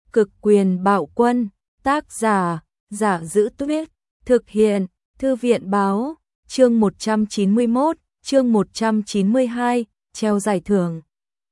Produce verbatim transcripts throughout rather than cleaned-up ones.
Cực quyền bạo quân, tác giả, Giả Giữ Tuyết, thực hiện, Thư viện báo, chương một trăm chín mươi mốt, chương một trăm chín mươi hai, treo giải thưởng.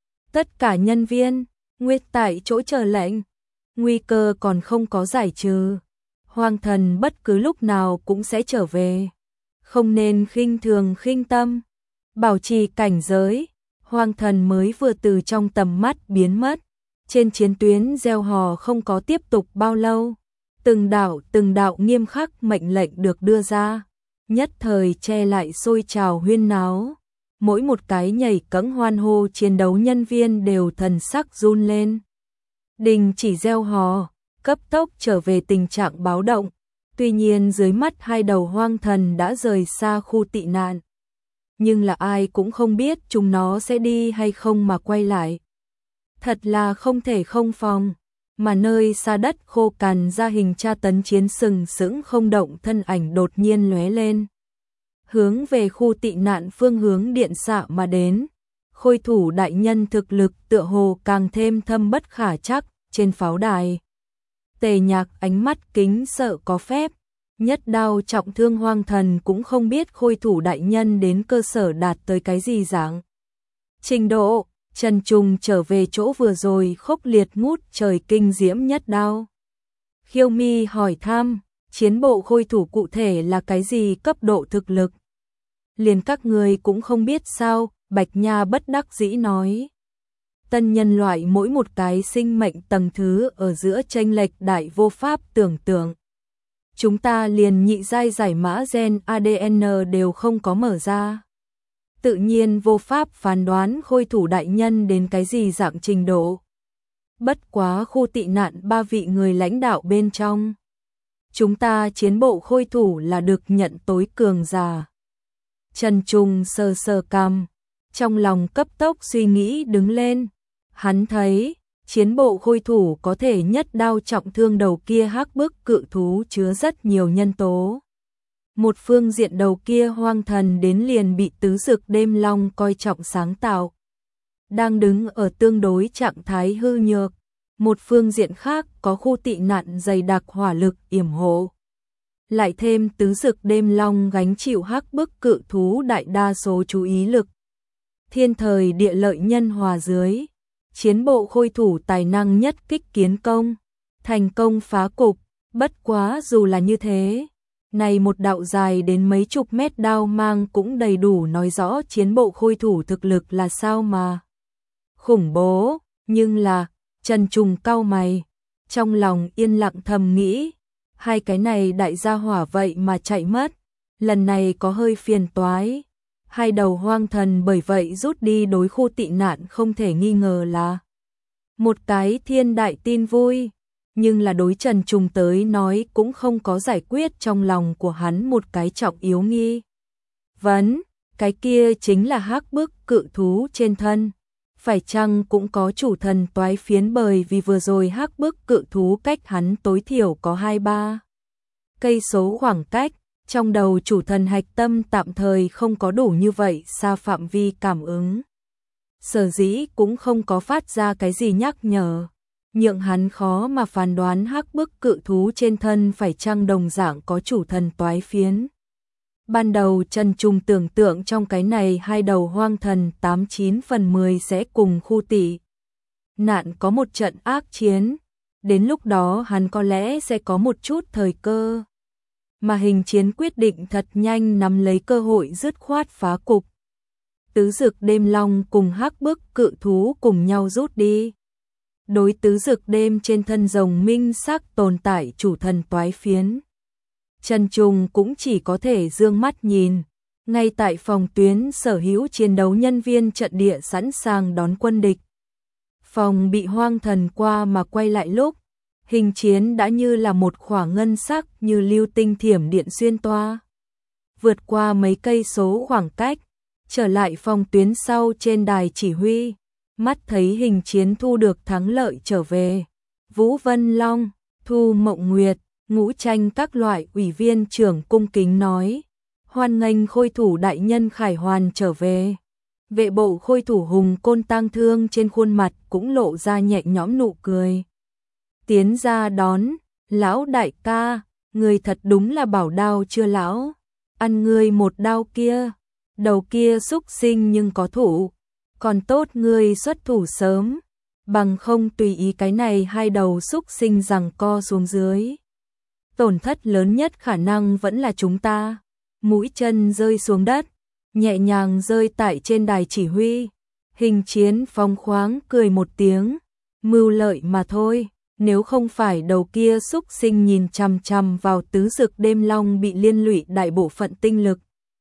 Tất cả nhân viên, nguyên tại chỗ chờ lệnh, nguy cơ còn không có giải trừ. Hoàng thần bất cứ lúc nào cũng sẽ trở về, không nên khinh thường khinh tâm, bảo trì cảnh giới. Hoàng thần mới vừa từ trong tầm mắt biến mất, trên chiến tuyến gieo hò không có tiếp tục bao lâu. Từng đạo từng đạo nghiêm khắc mệnh lệnh được đưa ra, nhất thời che lại sôi trào huyên náo. Mỗi một cái nhảy cẫng hoan hô chiến đấu nhân viên đều thần sắc run lên. Đình chỉ gieo hò, cấp tốc trở về tình trạng báo động. Tuy nhiên dưới mắt hai đầu hoang thần đã rời xa khu tị nạn, nhưng là ai cũng không biết chúng nó sẽ đi hay không mà quay lại. Thật là không thể không phòng, mà nơi xa đất khô cằn ra hình tra tấn chiến sừng sững không động thân ảnh đột nhiên lóe lên, hướng về khu tị nạn phương hướng điện xạ mà đến. Khôi thủ đại nhân thực lực tựa hồ càng thêm thâm bất khả trắc. Trên pháo đài, Tề Nhạc ánh mắt kính sợ có phép, nhất đao trọng thương hoang thần cũng không biết khôi thủ đại nhân đến cơ sở đạt tới cái gì dạng trình độ. Trần Trùng trở về chỗ vừa rồi khốc liệt ngút trời kinh diễm nhất đao. Khiêu Mi hỏi thăm, chiến bộ khôi thủ cụ thể là cái gì cấp độ thực lực? Liền các người cũng không biết sao? Bạch Nha bất đắc dĩ nói. Tân nhân loại mỗi một cái sinh mệnh tầng thứ ở giữa chênh lệch đại vô pháp tưởng tượng. Chúng ta liền nhị giai giải mã gen a đê en đều không có mở ra, tự nhiên vô pháp phán đoán khôi thủ đại nhân đến cái gì dạng trình độ. Bất quá khu tị nạn ba vị người lãnh đạo bên trong, chúng ta chiến bộ khôi thủ là được nhận tối cường giả. Trần Trung sờ sờ cằm, trong lòng cấp tốc suy nghĩ đứng lên. Hắn thấy chiến bộ khôi thủ có thể nhất đao trọng thương đầu kia hắc bức cự thú chứa rất nhiều nhân tố. Một phương diện đầu kia hoang thần đến liền bị tứ dực đêm long coi trọng sáng tạo, đang đứng ở tương đối trạng thái hư nhược. Một phương diện khác có khu tị nạn dày đặc hỏa lực yểm hộ, lại thêm tứ dực đêm long gánh chịu hắc bức cự thú đại đa số chú ý lực. Thiên thời địa lợi nhân hòa dưới, chiến bộ khôi thủ tài năng nhất kích kiến công, thành công phá cục. Bất quá dù là như thế, này một đạo dài đến mấy chục mét đao mang cũng đầy đủ nói rõ chiến bộ khôi thủ thực lực là sao mà khủng bố. Nhưng là, Trần Trùng cau mày, trong lòng yên lặng thầm nghĩ, hai cái này đại gia hỏa vậy mà chạy mất, lần này có hơi phiền toái. Hai đầu hoang thần bởi vậy rút đi đối khu tị nạn không thể nghi ngờ là một cái thiên đại tin vui, nhưng là đối Trần Trùng tới nói cũng không có giải quyết trong lòng của hắn một cái trọng yếu nghi vấn, cái kia chính là hắc bức cự thú trên thân, phải chăng cũng có chủ thần toái phiến, bởi vì vừa rồi hắc bức cự thú cách hắn tối thiểu có hai ba cây số khoảng cách. Trong đầu chủ thần hạch tâm tạm thời không có đủ như vậy xa phạm vi cảm ứng, sở dĩ cũng không có phát ra cái gì nhắc nhở, nhượng hắn khó mà phán đoán hắc bức cự thú trên thân phải chăng đồng dạng có chủ thần toái phiến. Ban đầu Trần Trung tưởng tượng trong cái này hai đầu hoang thần tám chín phần mười sẽ cùng khu tị nạn có một trận ác chiến, đến lúc đó hắn có lẽ sẽ có một chút thời cơ. Mà hình chiến quyết định thật nhanh nắm lấy cơ hội dứt khoát phá cục. Tứ dực đêm long cùng hắc bức cự thú cùng nhau rút đi. Đối tứ dực đêm trên thân rồng minh sắc tồn tại chủ thần toái phiến, Trần Trùng cũng chỉ có thể dương mắt nhìn. Ngay tại phòng tuyến sở hữu chiến đấu nhân viên trận địa sẵn sàng đón quân địch. Phòng bị hoang thần qua mà quay lại lúc, hình chiến đã như là một khỏa ngân sắc như lưu tinh thiểm điện xuyên toa, vượt qua mấy cây số khoảng cách, trở lại phòng tuyến sau trên đài chỉ huy. Mắt thấy hình chiến thu được thắng lợi trở về, Vũ Vân Long, Thu Mộng Nguyệt, Ngũ Tranh các loại ủy viên trưởng cung kính nói, hoan nghênh khôi thủ đại nhân khải hoàn trở về. Vệ bộ khôi thủ Hùng Côn Tang Thương trên khuôn mặt cũng lộ ra nhẹ nhõm nụ cười. tiến ra đón, lão đại ca, người thật đúng là bảo đao chưa lão, ăn ngươi một đao kia, đầu kia xúc sinh nhưng có thủ, còn tốt ngươi xuất thủ sớm, bằng không tùy ý cái này hai đầu xúc sinh giằng co xuống dưới. Tổn thất lớn nhất khả năng vẫn là chúng ta. Mũi chân rơi xuống đất, nhẹ nhàng rơi tại trên đài chỉ huy. Hình Chiến phóng khoáng cười một tiếng, mưu lợi mà thôi, nếu không phải đầu kia xúc sinh nhìn chằm chằm vào tứ dực đêm long bị liên lụy đại bộ phận tinh lực.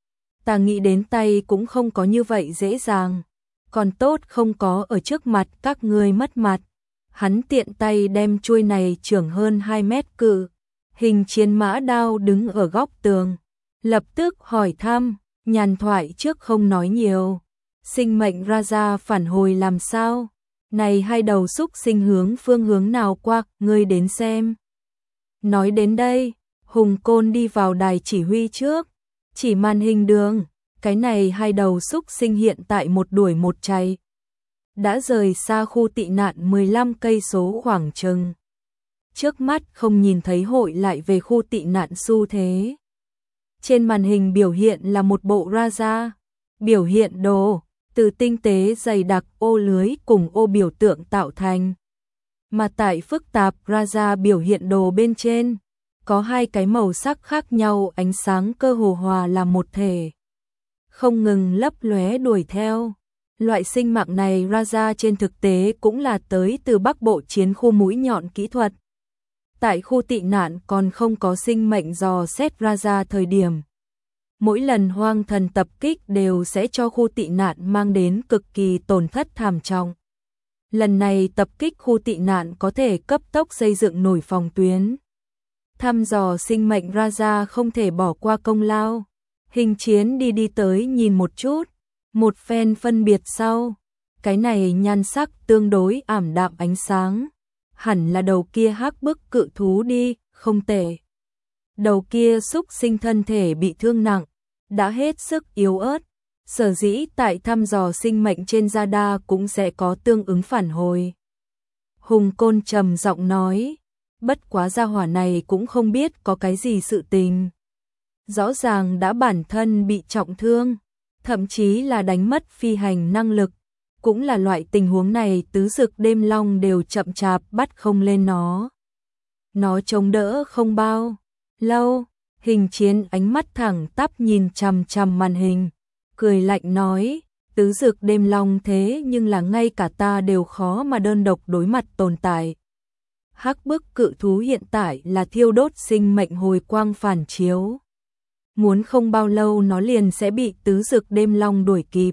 Ta nghĩ đến tay cũng không có như vậy dễ dàng, còn tốt không có ở trước mặt các ngươi mất mặt. Hắn tiện tay đem chuôi này trưởng hơn hai mét cự hình chiến mã đao đứng ở góc tường, lập tức hỏi thăm, nhàn thoại trước không nói nhiều. Sinh mệnh Raja phản hồi làm sao? Này hai đầu xúc sinh hướng phương hướng nào qua, ngươi đến xem. Nói đến đây, Hùng Côn đi vào đài chỉ huy trước, chỉ màn hình đường, cái này hai đầu xúc sinh hiện tại một đuổi một chạy. Đã rời xa khu tị nạn mười lăm cây số khoảng chừng. Trước mắt không nhìn thấy hội lại về khu tị nạn xu thế. Trên màn hình biểu hiện là một bộ Raja, biểu hiện đồ, từ tinh tế dày đặc ô lưới cùng ô biểu tượng tạo thành. Mà tại phức tạp Raja biểu hiện đồ bên trên, có hai cái màu sắc khác nhau ánh sáng cơ hồ hòa làm một thể. Không ngừng lấp lóe đuổi theo. Loại sinh mạng này Raja trên thực tế cũng là tới từ Bắc Bộ chiến khu mũi nhọn kỹ thuật. Tại khu tị nạn còn không có sinh mệnh dò xét Raja thời điểm. Mỗi lần hoang thần tập kích đều sẽ cho khu tị nạn mang đến cực kỳ tổn thất thảm trọng. Lần này tập kích khu tị nạn có thể cấp tốc xây dựng nổi phòng tuyến. Thăm dò sinh mệnh Raja không thể bỏ qua công lao. Hình Chiến đi đi tới nhìn một chút, một phen phân biệt sau. Cái này nhan sắc tương đối ảm đạm ánh sáng. Hẳn là đầu kia hắc bức cự thú đi, không tệ. Đầu kia xúc sinh thân thể bị thương nặng, đã hết sức yếu ớt. Sở dĩ tại thăm dò sinh mệnh trên radar cũng sẽ có tương ứng phản hồi. Hùng Côn trầm giọng nói, bất quá gia hỏa này cũng không biết có cái gì sự tình. Rõ ràng đã bản thân bị trọng thương, thậm chí là đánh mất phi hành năng lực. Cũng là loại tình huống này tứ dực đêm long đều chậm chạp bắt không lên nó. Nó chống đỡ không bao lâu, Hình Chiến ánh mắt thẳng tắp nhìn chằm chằm màn hình, cười lạnh nói, tứ dực đêm long thế nhưng là ngay cả ta đều khó mà đơn độc đối mặt tồn tại. Hắc bức cự thú hiện tại là thiêu đốt sinh mệnh hồi quang phản chiếu. Muốn không bao lâu nó liền sẽ bị tứ dực đêm long đuổi kịp.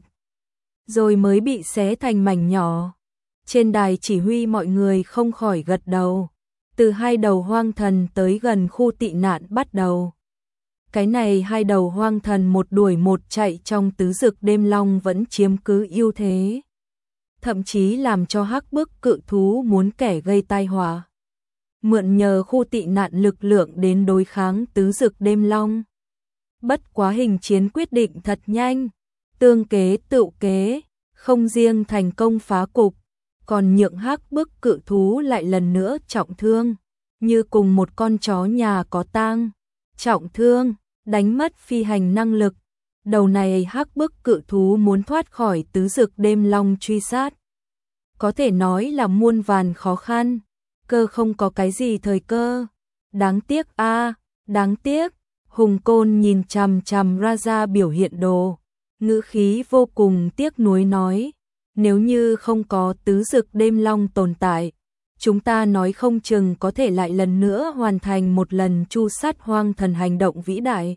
Rồi mới bị xé thành mảnh nhỏ. Trên đài chỉ huy mọi người không khỏi gật đầu. Từ hai đầu hoang thần tới gần khu tị nạn bắt đầu. Cái này hai đầu hoang thần một đuổi một chạy trong tứ dực đêm long vẫn chiếm cứ ưu thế. Thậm chí làm cho hắc bức cự thú muốn kẻ gây tai họa. Mượn nhờ khu tị nạn lực lượng đến đối kháng tứ dực đêm long. Bất quá Hình Chiến quyết định thật nhanh. Tương kế tựu kế, không riêng thành công phá cục, còn nhượng hắc bức cự thú lại lần nữa trọng thương, như cùng một con chó nhà có tang, trọng thương, đánh mất phi hành năng lực. Đầu này hắc bức cự thú muốn thoát khỏi tứ dực đêm long truy sát. Có thể nói là muôn vàn khó khăn, cơ không có cái gì thời cơ. Đáng tiếc a, đáng tiếc. Hùng Côn nhìn chằm chằm Raja biểu hiện đồ. Ngữ khí vô cùng tiếc nuối nói, nếu như không có tứ dực đêm long tồn tại, chúng ta nói không chừng có thể lại lần nữa hoàn thành một lần tru sát hoang thần hành động vĩ đại.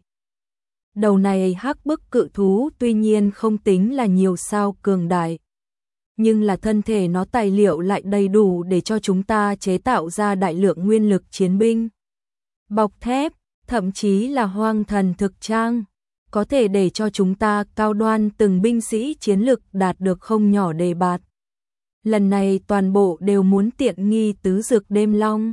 Đầu này hắc bức cự thú tuy nhiên không tính là nhiều sao cường đại, nhưng là thân thể nó tài liệu lại đầy đủ để cho chúng ta chế tạo ra đại lượng nguyên lực chiến binh. Bọc thép, thậm chí là hoang thần thực trang. Có thể để cho chúng ta cao đoan từng binh sĩ chiến lực đạt được không nhỏ đề bạt. Lần này toàn bộ đều muốn tiện nghi tứ dực đêm long.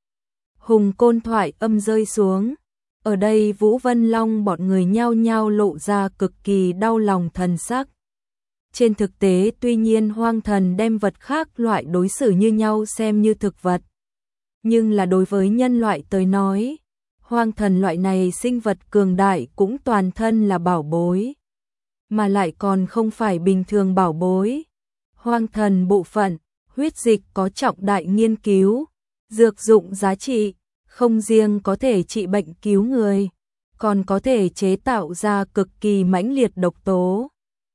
Hùng Côn thoại âm rơi xuống. Ở đây Vũ Vân Long bọn người nhao nhao lộ ra cực kỳ đau lòng thần sắc. Trên thực tế tuy nhiên hoang thần đem vật khác loại đối xử như nhau xem như thực vật. Nhưng là đối với nhân loại tới nói, hoang thần loại này sinh vật cường đại cũng toàn thân là bảo bối. Mà lại còn không phải bình thường bảo bối. Hoang thần bộ phận, huyết dịch có trọng đại nghiên cứu, dược dụng giá trị, không riêng có thể trị bệnh cứu người, còn có thể chế tạo ra cực kỳ mãnh liệt độc tố.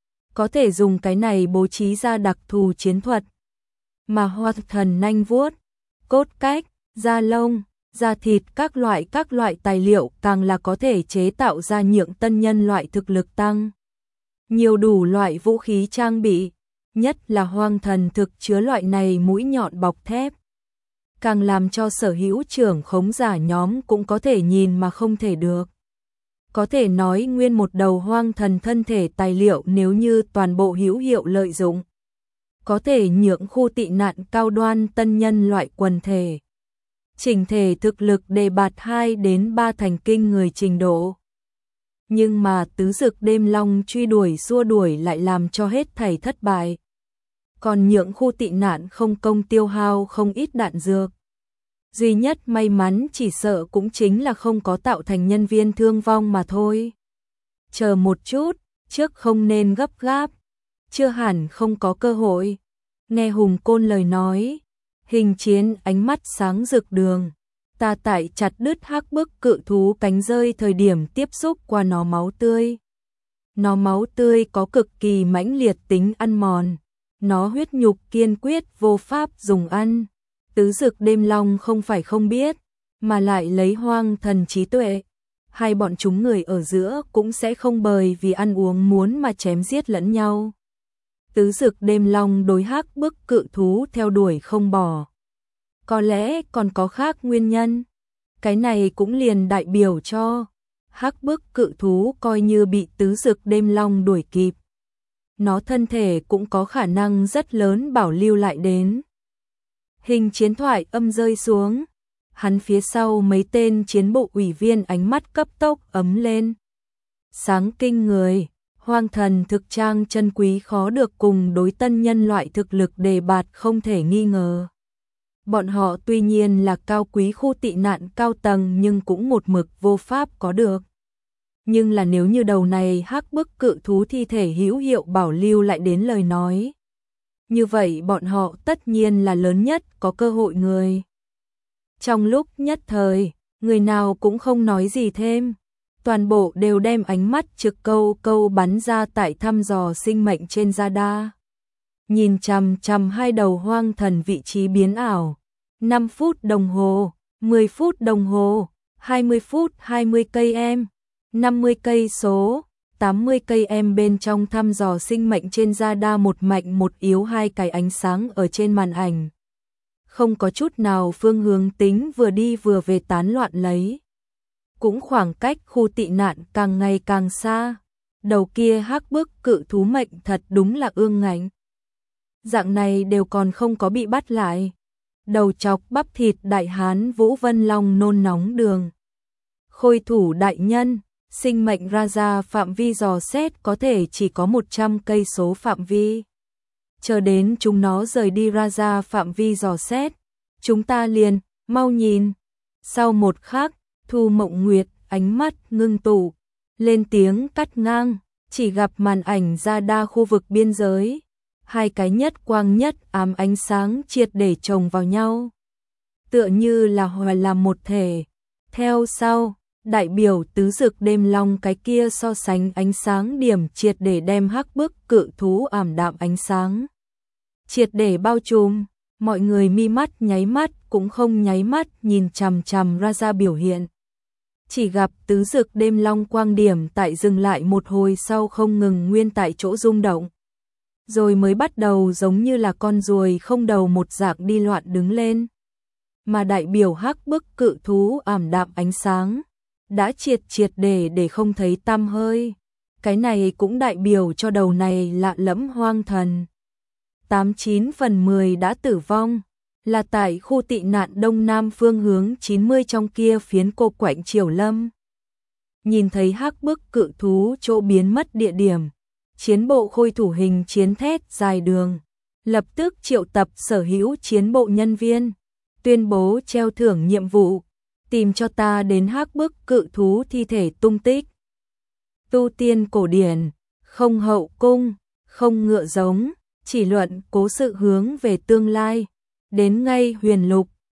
Có thể dùng cái này bố trí ra đặc thù chiến thuật. Mà hoang thần nanh vuốt, cốt cách, da lông, da thịt các loại các loại tài liệu càng là có thể chế tạo ra nhượng tân nhân loại thực lực tăng. Nhiều đủ loại vũ khí trang bị, nhất là hoang thần thực chứa loại này mũi nhọn bọc thép. Càng làm cho sở hữu trưởng khống giả nhóm cũng có thể nhìn mà không thể được. Có thể nói nguyên một đầu hoang thần thân thể tài liệu nếu như toàn bộ hữu hiệu lợi dụng. Có thể nhượng khu tị nạn cao đoan tân nhân loại quần thể. Chỉnh thể thực lực đề bạt hai đến ba thành kinh người trình độ. Nhưng mà tứ dực đêm long truy đuổi xua đuổi lại làm cho hết thảy thất bại. Còn nhượng khu tị nạn không công tiêu hao không ít đạn dược. Duy nhất may mắn chỉ sợ cũng chính là không có tạo thành nhân viên thương vong mà thôi. Chờ một chút, trước không nên gấp gáp. Chưa hẳn không có cơ hội. Nghe Hùng Côn lời nói, Hình Chiến ánh mắt sáng rực đường. Ta tại chặt đứt hắc bức cự thú cánh rơi thời điểm tiếp xúc qua nó máu tươi. Nó máu tươi có cực kỳ mãnh liệt tính ăn mòn. Nó huyết nhục kiên quyết vô pháp dùng ăn. Tứ dực đêm long không phải không biết, mà lại lấy hoang thần trí tuệ. Hai bọn chúng người ở giữa cũng sẽ không bởi vì ăn uống muốn mà chém giết lẫn nhau. Tứ dực đêm long đối hắc bức cự thú theo đuổi không bỏ. Có lẽ còn có khác nguyên nhân. Cái này cũng liền đại biểu cho hắc bức cự thú coi như bị tứ dực đêm long đuổi kịp. Nó thân thể cũng có khả năng rất lớn bảo lưu lại đến. Hình Chiến thoại âm rơi xuống. Hắn phía sau mấy tên chiến bộ ủy viên ánh mắt cấp tốc ấm lên. Sáng kinh người, hoang thần thực trang chân quý khó được cùng đối tân nhân loại thực lực đề bạt không thể nghi ngờ. Bọn họ tuy nhiên là cao quý khu tị nạn cao tầng nhưng cũng một mực vô pháp có được. Nhưng là nếu như đầu này hắc bức cự thú thi thể hữu hiệu bảo lưu lại đến lời nói. Như vậy bọn họ tất nhiên là lớn nhất có cơ hội người. Trong lúc nhất thời, người nào cũng không nói gì thêm. Toàn bộ đều đem ánh mắt trực câu câu bắn ra tại thăm dò sinh mệnh trên radar. Nhìn chằm chằm hai đầu hoang thần vị trí biến ảo. năm phút đồng hồ, mười phút đồng hồ, hai mươi phút hai mươi cây em, năm mươi cây số, tám mươi cây em bên trong thăm dò sinh mệnh trên radar một mạnh một yếu hai cái ánh sáng ở trên màn ảnh. Không có chút nào phương hướng tính vừa đi vừa về tán loạn lấy. Cũng khoảng cách khu tị nạn càng ngày càng xa. Đầu kia hắc bức cự thú mệnh thật đúng là ương ngạnh. Dạng này đều còn không có bị bắt lại. Đầu chọc bắp thịt đại hán Vũ Vân Long nôn nóng đường. Khôi thủ đại nhân, sinh mệnh ra ra phạm vi dò xét có thể chỉ có một trăm cây số phạm vi. Chờ đến chúng nó rời đi ra ra phạm vi dò xét. Chúng ta liền, mau nhìn. Sau một khắc, Thu Mộng Nguyệt, ánh mắt ngưng tụ, lên tiếng cắt ngang, chỉ gặp màn ảnh ra đa khu vực biên giới. Hai cái nhất quang nhất ám ánh sáng triệt để chồng vào nhau. Tựa như là hòa làm một thể. Theo sau, đại biểu tứ dực đêm long cái kia so sánh ánh sáng điểm triệt để đem hắc bức cự thú ảm đạm ánh sáng. Triệt để bao trùm, mọi người mi mắt nháy mắt cũng không nháy mắt nhìn chằm chằm ra ra biểu hiện. Chỉ gặp tứ dực đêm long quang điểm tại dừng lại một hồi sau không ngừng nguyên tại chỗ rung động. Rồi mới bắt đầu giống như là con ruồi không đầu một dạng đi loạn đứng lên. Mà đại biểu hắc bức cự thú ảm đạm ánh sáng, đã triệt triệt để để không thấy tăm hơi. Cái này cũng đại biểu cho đầu này lạ lẫm hoang thần. tám chín phần mười đã tử vong, là tại khu tị nạn đông nam phương hướng chín mươi trong kia phiến cô quạnh Triều Lâm. Nhìn thấy hắc bức cự thú chỗ biến mất địa điểm, chiến bộ khôi thủ Hình Chiến thét dài đường, lập tức triệu tập sở hữu chiến bộ nhân viên, tuyên bố treo thưởng nhiệm vụ, tìm cho ta đến Hắc Bức cự thú thi thể tung tích. Tu tiên cổ điển, không hậu cung, không ngựa giống, chỉ luận cố sự hướng về tương lai, đến ngay huyền lục,